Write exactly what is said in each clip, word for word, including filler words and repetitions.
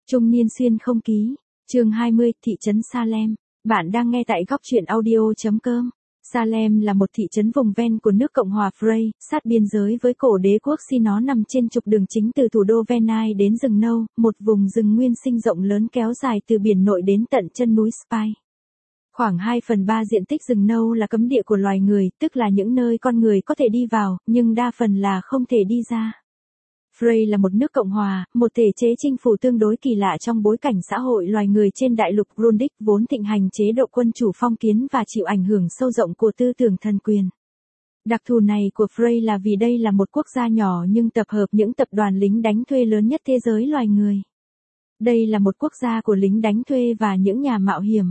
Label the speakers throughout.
Speaker 1: Trung niên xuyên không ký, chương hai mươi, thị trấn Salem. Bạn đang nghe tại góc truyện audio.com. Salem là một thị trấn vùng ven của nước Cộng hòa Frey, sát biên giới với cổ đế quốc Si. Nó nằm trên trục đường chính từ thủ đô Venai đến rừng nâu, một vùng rừng nguyên sinh rộng lớn kéo dài từ biển nội đến tận chân núi Spy. Khoảng hai phần ba diện tích rừng nâu là cấm địa của loài người, tức là những nơi con người có thể đi vào, nhưng đa phần là không thể đi ra. Frey là một nước cộng hòa, một thể chế chinh phủ tương đối kỳ lạ trong bối cảnh xã hội loài người trên đại lục Grundig vốn thịnh hành chế độ quân chủ phong kiến và chịu ảnh hưởng sâu rộng của tư tưởng thần quyền. Đặc thù này của Frey là vì đây là một quốc gia nhỏ nhưng tập hợp những tập đoàn lính đánh thuê lớn nhất thế giới loài người. Đây là một quốc gia của lính đánh thuê và những nhà mạo hiểm.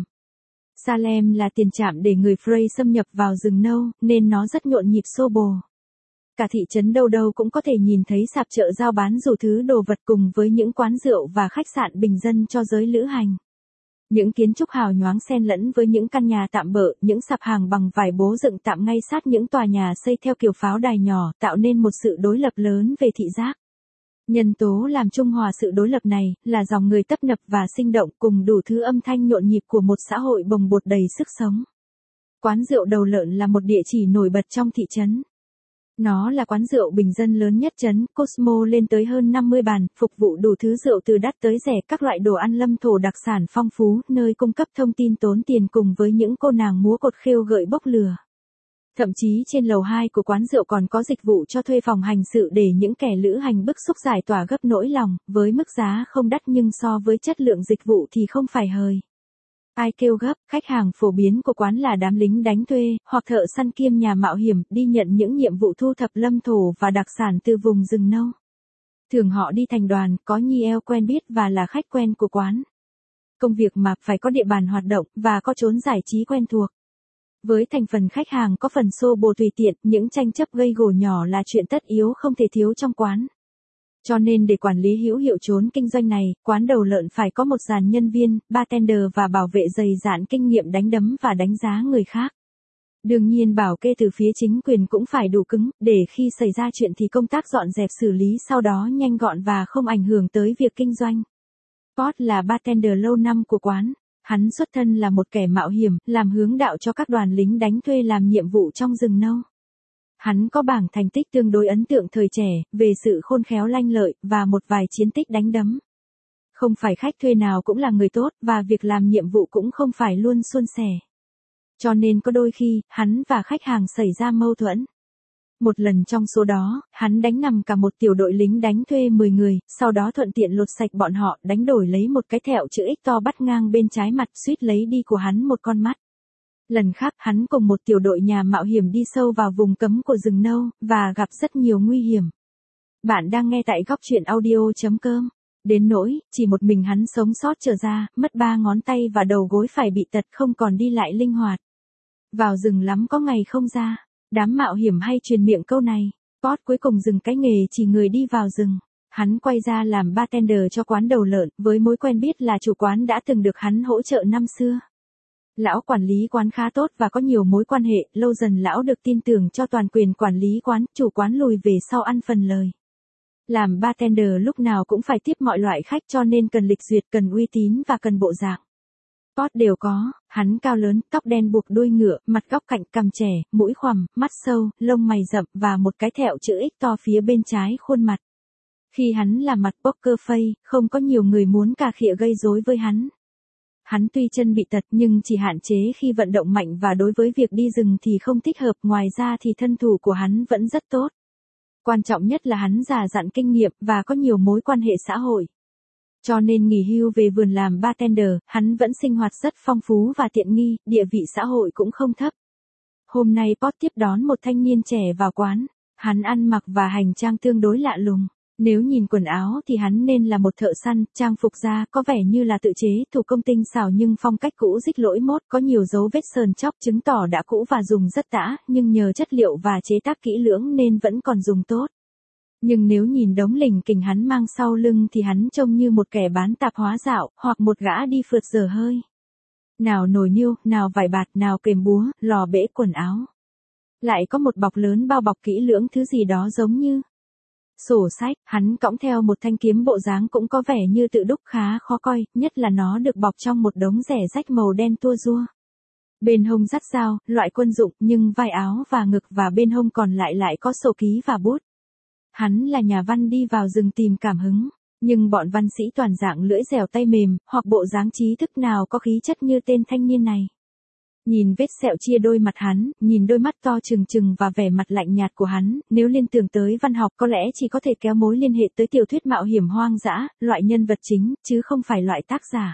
Speaker 1: Salem là tiền trạm để người Frey xâm nhập vào rừng nâu, nên nó rất nhộn nhịp xô bồ. Cả thị trấn đâu đâu cũng có thể nhìn thấy sạp chợ giao bán đủ thứ đồ vật cùng với những quán rượu và khách sạn bình dân cho giới lữ hành. Những kiến trúc hào nhoáng xen lẫn với những căn nhà tạm bợ, những sạp hàng bằng vải bố dựng tạm ngay sát những tòa nhà xây theo kiểu pháo đài nhỏ, tạo nên một sự đối lập lớn về thị giác. Nhân tố làm trung hòa sự đối lập này là dòng người tấp nập và sinh động cùng đủ thứ âm thanh nhộn nhịp của một xã hội bồng bột đầy sức sống. Quán rượu Đầu Lợn là một địa chỉ nổi bật trong thị trấn. Nó là quán rượu bình dân lớn nhất trấn, Cosmo lên tới hơn năm mươi bàn, phục vụ đủ thứ rượu từ đắt tới rẻ, các loại đồ ăn lâm thổ đặc sản phong phú, nơi cung cấp thông tin tốn tiền cùng với những cô nàng múa cột khêu gợi bốc lửa. Thậm chí trên lầu hai của quán rượu còn có dịch vụ cho thuê phòng hành sự để những kẻ lữ hành bức xúc giải tỏa gấp nỗi lòng, với mức giá không đắt nhưng so với chất lượng dịch vụ thì không phải hời. Ai kêu gấp, khách hàng phổ biến của quán là đám lính đánh thuê, hoặc thợ săn kiêm nhà mạo hiểm, đi nhận những nhiệm vụ thu thập lâm thổ và đặc sản từ vùng rừng nâu. Thường họ đi thành đoàn, có nhi eo quen biết và là khách quen của quán. Công việc mà phải có địa bàn hoạt động, và có chốn giải trí quen thuộc. Với thành phần khách hàng có phần xô bồ tùy tiện, những tranh chấp gây gổ nhỏ là chuyện tất yếu không thể thiếu trong quán. Cho nên để quản lý hữu hiệu chốn kinh doanh này, quán Đầu Lợn phải có một dàn nhân viên, bartender và bảo vệ dày dạn kinh nghiệm đánh đấm và đánh giá người khác. Đương nhiên bảo kê từ phía chính quyền cũng phải đủ cứng, để khi xảy ra chuyện thì công tác dọn dẹp xử lý sau đó nhanh gọn và không ảnh hưởng tới việc kinh doanh. Pot là bartender lâu năm của quán. Hắn xuất thân là một kẻ mạo hiểm, làm hướng đạo cho các đoàn lính đánh thuê làm nhiệm vụ trong rừng nâu. Hắn có bảng thành tích tương đối ấn tượng thời trẻ, về sự khôn khéo lanh lợi, và một vài chiến tích đánh đấm. Không phải khách thuê nào cũng là người tốt, và việc làm nhiệm vụ cũng không phải luôn suôn sẻ. Cho nên có đôi khi, hắn và khách hàng xảy ra mâu thuẫn. Một lần trong số đó, hắn đánh nằm cả một tiểu đội lính đánh thuê mười người, sau đó thuận tiện lột sạch bọn họ, đánh đổi lấy một cái thẹo chữ X to bắt ngang bên trái mặt, suýt lấy đi của hắn một con mắt. Lần khác, hắn cùng một tiểu đội nhà mạo hiểm đi sâu vào vùng cấm của rừng nâu, và gặp rất nhiều nguy hiểm. Bạn đang nghe tại góc truyện audio.com. Đến nỗi, chỉ một mình hắn sống sót trở ra, mất ba ngón tay và đầu gối phải bị tật không còn đi lại linh hoạt. Vào rừng lắm có ngày không ra. Đám mạo hiểm hay truyền miệng câu này. Pot cuối cùng dừng cái nghề chỉ người đi vào rừng. Hắn quay ra làm bartender cho quán Đầu Lợn, với mối quen biết là chủ quán đã từng được hắn hỗ trợ năm xưa. Lão quản lý quán khá tốt và có nhiều mối quan hệ, lâu dần lão được tin tưởng cho toàn quyền quản lý quán, chủ quán lùi về sau ăn phần lời. Làm bartender lúc nào cũng phải tiếp mọi loại khách cho nên cần lịch duyệt, cần uy tín và cần bộ dạng. Pot đều có, hắn cao lớn, tóc đen buộc đuôi ngựa, mặt góc cạnh, cằm trẻ, mũi khoằm, mắt sâu, lông mày rậm và một cái thẹo chữ X to phía bên trái khuôn mặt. Khi hắn làm mặt poker face, không có nhiều người muốn cà khịa gây rối với hắn. Hắn tuy chân bị tật nhưng chỉ hạn chế khi vận động mạnh và đối với việc đi rừng thì không thích hợp, ngoài ra thì thân thủ của hắn vẫn rất tốt. Quan trọng nhất là hắn già dặn kinh nghiệm và có nhiều mối quan hệ xã hội. Cho nên nghỉ hưu về vườn làm bartender, hắn vẫn sinh hoạt rất phong phú và tiện nghi, địa vị xã hội cũng không thấp. Hôm nay Pot tiếp đón một thanh niên trẻ vào quán. Hắn ăn mặc và hành trang tương đối lạ lùng. Nếu nhìn quần áo thì hắn nên là một thợ săn, trang phục da có vẻ như là tự chế, thủ công tinh xảo nhưng phong cách cũ rích lỗi mốt, có nhiều dấu vết sờn chóc chứng tỏ đã cũ và dùng rất tã, nhưng nhờ chất liệu và chế tác kỹ lưỡng nên vẫn còn dùng tốt. Nhưng nếu nhìn đống lình kình hắn mang sau lưng thì hắn trông như một kẻ bán tạp hóa dạo, hoặc một gã đi phượt dở hơi. Nào nồi niêu, nào vải bạt, nào kềm búa, lò bể quần áo. Lại có một bọc lớn bao bọc kỹ lưỡng thứ gì đó giống như sổ sách, hắn cõng theo một thanh kiếm bộ dáng cũng có vẻ như tự đúc khá khó coi, nhất là nó được bọc trong một đống rẻ rách màu đen tua rua. Bên hông dắt dao, loại quân dụng, nhưng vai áo và ngực và bên hông còn lại lại có sổ ký và bút. Hắn là nhà văn đi vào rừng tìm cảm hứng, nhưng bọn văn sĩ toàn dạng lưỡi dẻo tay mềm, hoặc bộ dáng trí thức nào có khí chất như tên thanh niên này. Nhìn vết sẹo chia đôi mặt hắn, nhìn đôi mắt to trừng trừng và vẻ mặt lạnh nhạt của hắn, nếu liên tưởng tới văn học có lẽ chỉ có thể kéo mối liên hệ tới tiểu thuyết mạo hiểm hoang dã, loại nhân vật chính, chứ không phải loại tác giả.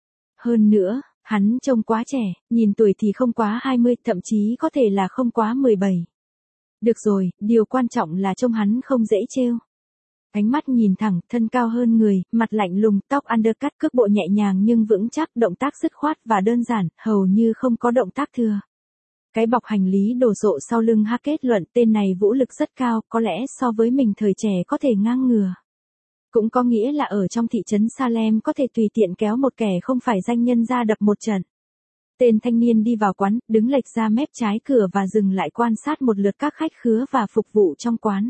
Speaker 1: Hơn nữa, hắn trông quá trẻ, nhìn tuổi thì không quá hai mươi, thậm chí có thể là không quá mười bảy. Được rồi, điều quan trọng là trông hắn không dễ trêu. Ánh mắt nhìn thẳng, thân cao hơn người, mặt lạnh lùng, tóc undercut, cước bộ nhẹ nhàng nhưng vững chắc, động tác dứt khoát và đơn giản, hầu như không có động tác thừa. Cái bọc hành lý đồ sộ sau lưng ha kết luận tên này vũ lực rất cao, có lẽ so với mình thời trẻ có thể ngang ngửa. Cũng có nghĩa là ở trong thị trấn Salem có thể tùy tiện kéo một kẻ không phải danh nhân ra đập một trận. Tên thanh niên đi vào quán, đứng lệch ra mép trái cửa và dừng lại quan sát một lượt các khách khứa và phục vụ trong quán.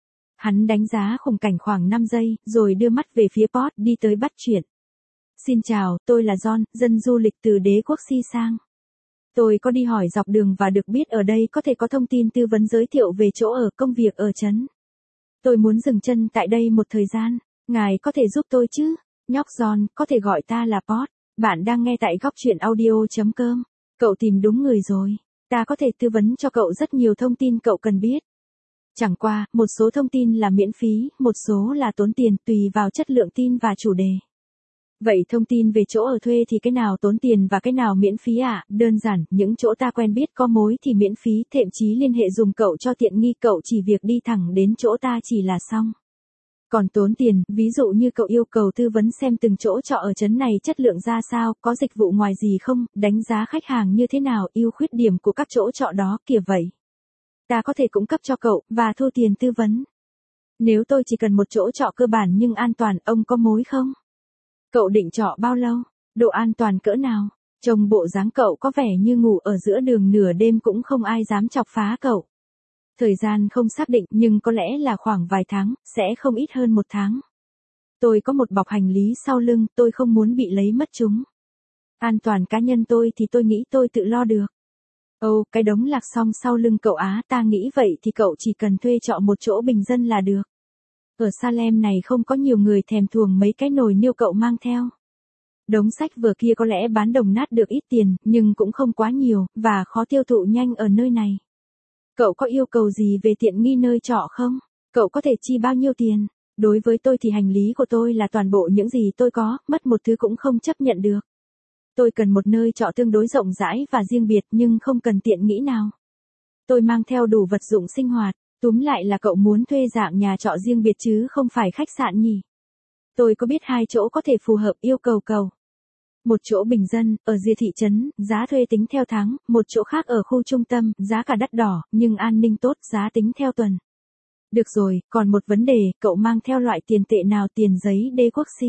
Speaker 1: Hắn đánh giá khung cảnh khoảng năm giây, rồi đưa mắt về phía Pot đi tới bắt chuyện. Xin chào, tôi là John, dân du lịch từ đế quốc Si sang. Tôi có đi hỏi dọc đường và được biết ở đây có thể có thông tin tư vấn giới thiệu về chỗ ở, công việc ở trấn. Tôi muốn dừng chân tại đây một thời gian, ngài có thể giúp tôi chứ? Nhóc John, có thể gọi ta là Pot. Bạn đang nghe tại góc chuyện audio chấm com. Cậu tìm đúng người rồi. Ta có thể tư vấn cho cậu rất nhiều thông tin cậu cần biết. Chẳng qua, một số thông tin là miễn phí, một số là tốn tiền, tùy vào chất lượng tin và chủ đề. Vậy thông tin về chỗ ở thuê thì cái nào tốn tiền và cái nào miễn phí à? Đơn giản, những chỗ ta quen biết có mối thì miễn phí, thậm chí liên hệ dùng cậu cho tiện nghi, cậu chỉ việc đi thẳng đến chỗ ta chỉ là xong. Còn tốn tiền, ví dụ như cậu yêu cầu tư vấn xem từng chỗ trọ ở trấn này chất lượng ra sao, có dịch vụ ngoài gì không, đánh giá khách hàng như thế nào, ưu khuyết điểm của các chỗ trọ đó, kiểu vậy. Ta có thể cung cấp cho cậu, và thu tiền tư vấn. Nếu tôi chỉ cần một chỗ trọ cơ bản nhưng an toàn, ông có mối không? Cậu định trọ bao lâu? Độ an toàn cỡ nào? Trông bộ dáng cậu có vẻ như ngủ ở giữa đường nửa đêm cũng không ai dám chọc phá cậu. Thời gian không xác định nhưng có lẽ là khoảng vài tháng, sẽ không ít hơn một tháng. Tôi có một bọc hành lý sau lưng, tôi không muốn bị lấy mất chúng. An toàn cá nhân tôi thì tôi nghĩ tôi tự lo được. Ồ, oh, cái đống lạc song sau lưng cậu á, ta nghĩ vậy thì cậu chỉ cần thuê trọ một chỗ bình dân là được. Ở Salem này không có nhiều người thèm thuồng mấy cái nồi niêu cậu mang theo. Đống sách vừa kia có lẽ bán đồng nát được ít tiền, nhưng cũng không quá nhiều, và khó tiêu thụ nhanh ở nơi này. Cậu có yêu cầu gì về tiện nghi nơi trọ không? Cậu có thể chi bao nhiêu tiền? Đối với tôi thì hành lý của tôi là toàn bộ những gì tôi có, mất một thứ cũng không chấp nhận được. Tôi cần một nơi trọ tương đối rộng rãi và riêng biệt nhưng không cần tiện nghi nào. Tôi mang theo đủ vật dụng sinh hoạt, túm lại là cậu muốn thuê dạng nhà trọ riêng biệt chứ không phải khách sạn nhỉ? Tôi có biết hai chỗ có thể phù hợp yêu cầu cậu. Một chỗ bình dân, ở rìa thị trấn, giá thuê tính theo tháng, một chỗ khác ở khu trung tâm, giá cả đắt đỏ, nhưng an ninh tốt, giá tính theo tuần. Được rồi, còn một vấn đề, cậu mang theo loại tiền tệ nào, tiền giấy đế quốc Si?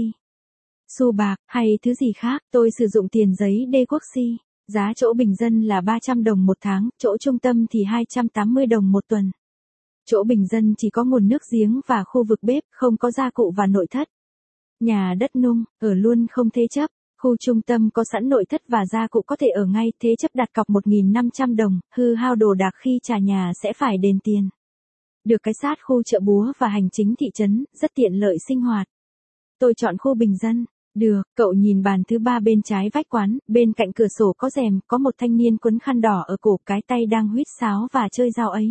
Speaker 1: Xu bạc, hay thứ gì khác, tôi sử dụng tiền giấy đế quốc Si. Giá chỗ bình dân là ba trăm đồng một tháng, chỗ trung tâm thì hai trăm tám mươi đồng một tuần. Chỗ bình dân chỉ có nguồn nước giếng và khu vực bếp, không có gia cụ và nội thất. Nhà đất nung, ở luôn không thế chấp. Khu trung tâm có sẵn nội thất và gia cụ có thể ở ngay, thế chấp đặt cọc một nghìn năm trăm đồng, hư hao đồ đạc khi trả nhà sẽ phải đền tiền. Được cái sát khu chợ búa và hành chính thị trấn, rất tiện lợi sinh hoạt. Tôi chọn khu bình dân. Được, cậu nhìn bàn thứ ba bên trái vách quán, bên cạnh cửa sổ có rèm, có một thanh niên quấn khăn đỏ ở cổ, cái tay đang huýt sáo và chơi dao ấy.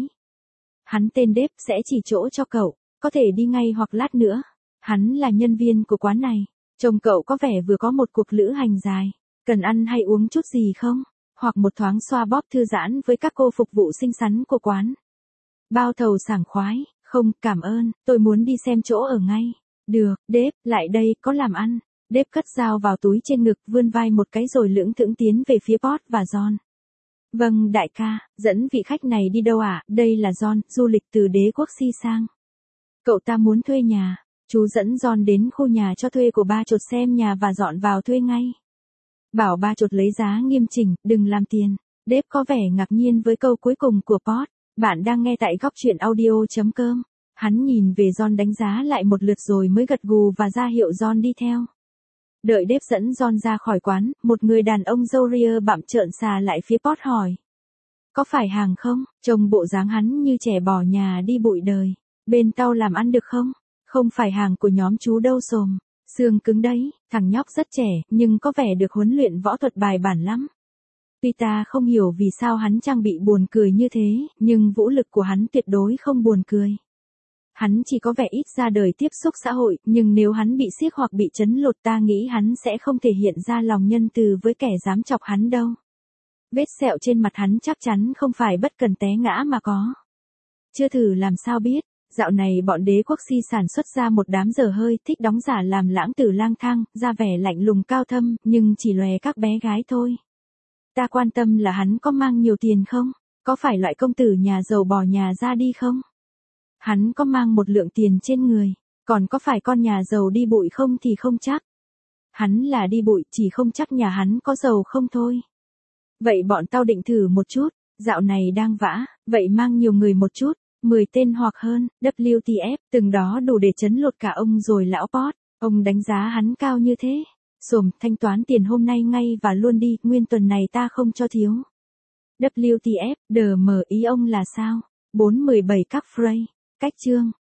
Speaker 1: Hắn tên Đếp, sẽ chỉ chỗ cho cậu, có thể đi ngay hoặc lát nữa. Hắn là nhân viên của quán này. Trông cậu có vẻ vừa có một cuộc lữ hành dài. Cần ăn hay uống chút gì không? Hoặc một thoáng xoa bóp thư giãn với các cô phục vụ xinh xắn của quán. Bao thầu sảng khoái, không, cảm ơn, tôi muốn đi xem chỗ ở ngay. Được, Đếp, lại đây, có làm ăn. Đếp cất dao vào túi trên ngực, vươn vai một cái rồi lững thững tiến về phía Pot và John. Vâng, đại ca, dẫn vị khách này đi đâu ạ? À? Đây là John, du lịch từ đế quốc Si sang. Cậu ta muốn thuê nhà. Chú dẫn John đến khu nhà cho thuê của ba chột xem nhà và dọn vào thuê ngay. Bảo ba chột lấy giá nghiêm chỉnh, đừng làm tiền. Đếp có vẻ ngạc nhiên với câu cuối cùng của Pot. Bạn đang nghe tại góc chuyện audio chấm com. Hắn nhìn về John đánh giá lại một lượt rồi mới gật gù và ra hiệu John đi theo. Đợi Dave dẫn John ra khỏi quán, một người đàn ông râu ria bặm trợn xà lại phía Pot hỏi. Có phải hàng không? Trông bộ dáng hắn như trẻ bỏ nhà đi bụi đời. Bên tao làm ăn được không? Không phải hàng của nhóm chú đâu xồm. Xương cứng đấy, thằng nhóc rất trẻ, nhưng có vẻ được huấn luyện võ thuật bài bản lắm. Tuy ta không hiểu vì sao hắn trang bị buồn cười như thế, nhưng vũ lực của hắn tuyệt đối không buồn cười. Hắn chỉ có vẻ ít ra đời tiếp xúc xã hội, nhưng nếu hắn bị siếc hoặc bị chấn lột ta nghĩ hắn sẽ không thể hiện ra lòng nhân từ với kẻ dám chọc hắn đâu. Vết sẹo trên mặt hắn chắc chắn không phải bất cần té ngã mà có. Chưa thử làm sao biết, dạo này bọn đế quốc si sản xuất ra một đám dở hơi thích đóng giả làm lãng tử lang thang, ra vẻ lạnh lùng cao thâm, nhưng chỉ lòe các bé gái thôi. Ta quan tâm là hắn có mang nhiều tiền không? Có phải loại công tử nhà giàu bỏ nhà ra đi không? Hắn có mang một lượng tiền trên người, còn có phải con nhà giàu đi bụi không thì không chắc. Hắn là đi bụi, chỉ không chắc nhà hắn có giàu không thôi. Vậy bọn tao định thử một chút, dạo này đang vã, vậy mang nhiều người một chút, mười tên hoặc hơn, W T F, từng đó đủ để chấn lột cả ông rồi lão Pot. Ông đánh giá hắn cao như thế. Xồm, thanh toán tiền hôm nay ngay và luôn đi, nguyên tuần này ta không cho thiếu. W T F, đờ mờ ý ông là sao? bốn mười bảy các Frey. Cách chương.